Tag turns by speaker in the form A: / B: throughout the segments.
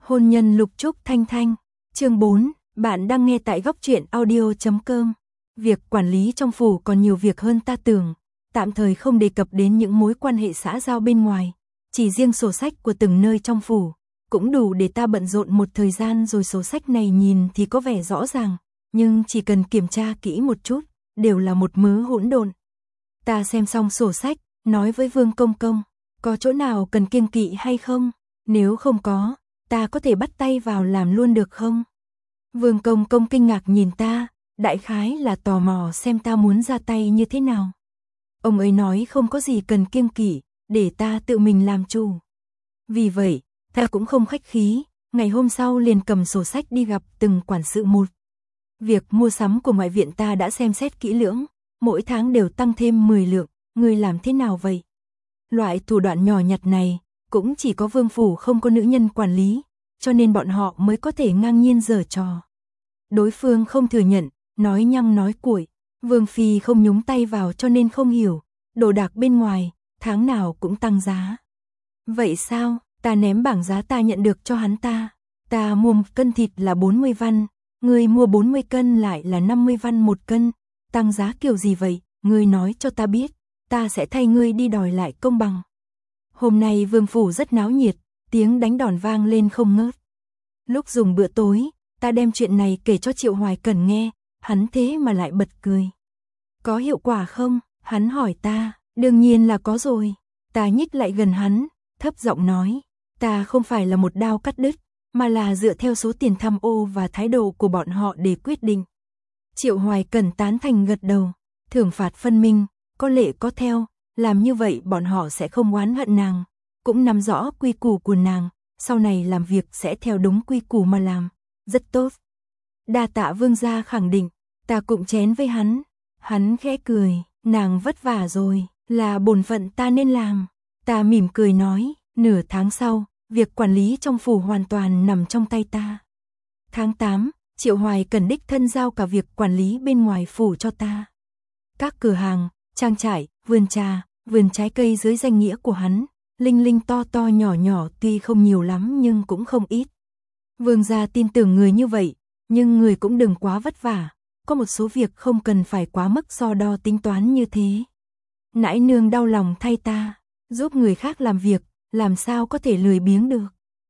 A: Hôn nhân Lục Trúc Thanh Thanh, chương 4, bạn đang nghe tại góc truyện audio.com. Việc quản lý trong phủ còn nhiều việc hơn ta tưởng, tạm thời không đề cập đến những mối quan hệ xã giao bên ngoài, chỉ riêng sổ sách của từng nơi trong phủ, cũng đủ để ta bận rộn một thời gian rồi. Sổ sách này nhìn thì có vẻ rõ ràng, nhưng chỉ cần kiểm tra kỹ một chút, đều là một mớ hỗn độn. Ta xem xong sổ sách, nói với Vương Công Công, có chỗ nào cần kiêng kỵ hay không? Nếu không có, ta có thể bắt tay vào làm luôn được không? Vương Công Công kinh ngạc nhìn ta, đại khái là tò mò xem ta muốn ra tay như thế nào. Ông ấy nói không có gì cần kiêng kỵ, để ta tự mình làm chủ. Vì vậy, ta cũng không khách khí, ngày hôm sau liền cầm sổ sách đi gặp từng quản sự một. Việc mua sắm của ngoại viện ta đã xem xét kỹ lưỡng, mỗi tháng đều tăng thêm 10 lượng, ngươi làm thế nào vậy? Loại thủ đoạn nhỏ nhặt này, cũng chỉ có Vương phủ không có nữ nhân quản lý, cho nên bọn họ mới có thể ngang nhiên giở trò. Đối phương không thừa nhận, nói nhăng nói cuội, Vương phi không nhúng tay vào cho nên không hiểu, đồ đạc bên ngoài, tháng nào cũng tăng giá. Vậy sao? Ta ném bảng giá ta nhận được cho hắn ta. Ta mua 1 cân thịt là 40 văn, ngươi mua 40 cân lại là 50 văn 1 cân, tăng giá kiểu gì vậy? Ngươi nói cho ta biết, ta sẽ thay ngươi đi đòi lại công bằng. Hôm nay Vương phủ rất náo nhiệt, tiếng đánh đòn vang lên không ngớt. Lúc dùng bữa tối, ta đem chuyện này kể cho Triệu Hoài Cẩn nghe, hắn thế mà lại bật cười. Có hiệu quả không? Hắn hỏi ta. Đương nhiên là có rồi. Ta nhích lại gần hắn, thấp giọng nói, ta không phải là một đao cắt đứt, mà là dựa theo số tiền tham ô và thái độ của bọn họ để quyết định. Triệu Hoài Cẩn tán thành gật đầu, thưởng phạt phân minh, có lệ có theo, làm như vậy bọn họ sẽ không oán hận nàng, cũng nắm rõ quy củ của nàng, sau này làm việc sẽ theo đúng quy củ mà làm, rất tốt. Đa tạ Vương gia khẳng định, ta cụng chén với hắn khẽ cười, nàng vất vả rồi, là bổn phận ta nên làm. Ta mỉm cười nói, nửa tháng sau, việc quản lý trong phủ hoàn toàn nằm trong tay ta. Tháng 8, Triệu Hoài Cẩn đích thân giao cả việc quản lý bên ngoài phủ cho ta. Các cửa hàng, trang trại, vườn trà, vườn trái cây dưới danh nghĩa của hắn, linh linh to to nhỏ nhỏ tuy không nhiều lắm nhưng cũng không ít. Vương gia tin tưởng người như vậy, nhưng người cũng đừng quá vất vả, có một số việc không cần phải quá mức so đo tính toán như thế. Nãi nương đau lòng thay ta, giúp người khác làm việc, làm sao có thể lười biếng được.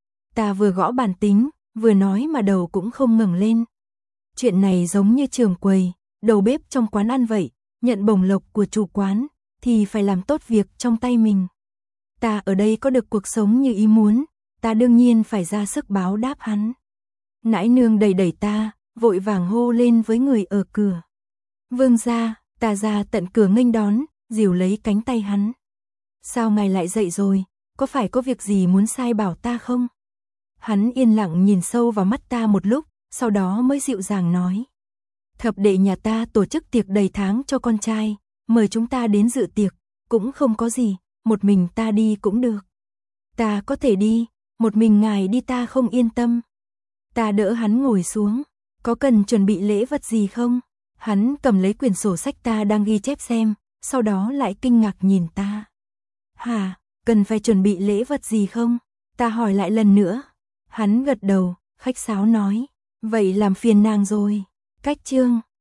A: Ta vừa gõ bàn tính, vừa nói mà đầu cũng không ngẩng lên. Chuyện này giống như trưởng quầy, đầu bếp trong quán ăn vậy, nhận bổng lộc của chủ quán, thì phải làm tốt việc trong tay mình. Ta ở đây có được cuộc sống như ý muốn, ta đương nhiên phải ra sức báo đáp hắn. Nãi nương đẩy đẩy ta, vội vàng hô lên với người ở cửa. Vương gia, ta ra tận cửa nghênh đón, dìu lấy cánh tay hắn. Sao ngài lại dậy rồi, có phải có việc gì muốn sai bảo ta không? Hắn yên lặng nhìn sâu vào mắt ta một lúc, sau đó mới dịu dàng nói. Thập đệ nhà ta tổ chức tiệc đầy tháng cho con trai, mời chúng ta đến dự tiệc, cũng không có gì, một mình ta đi cũng được. Ta có thể đi, một mình ngài đi ta không yên tâm. Ta đỡ hắn ngồi xuống, có cần chuẩn bị lễ vật gì không? Hắn cầm lấy quyển sổ sách ta đang ghi chép xem, sau đó lại kinh ngạc nhìn ta. Hả, cần phải chuẩn bị lễ vật gì không? Ta hỏi lại lần nữa. Hắn gật đầu, khách sáo nói, vậy làm phiền nàng rồi. Cách chương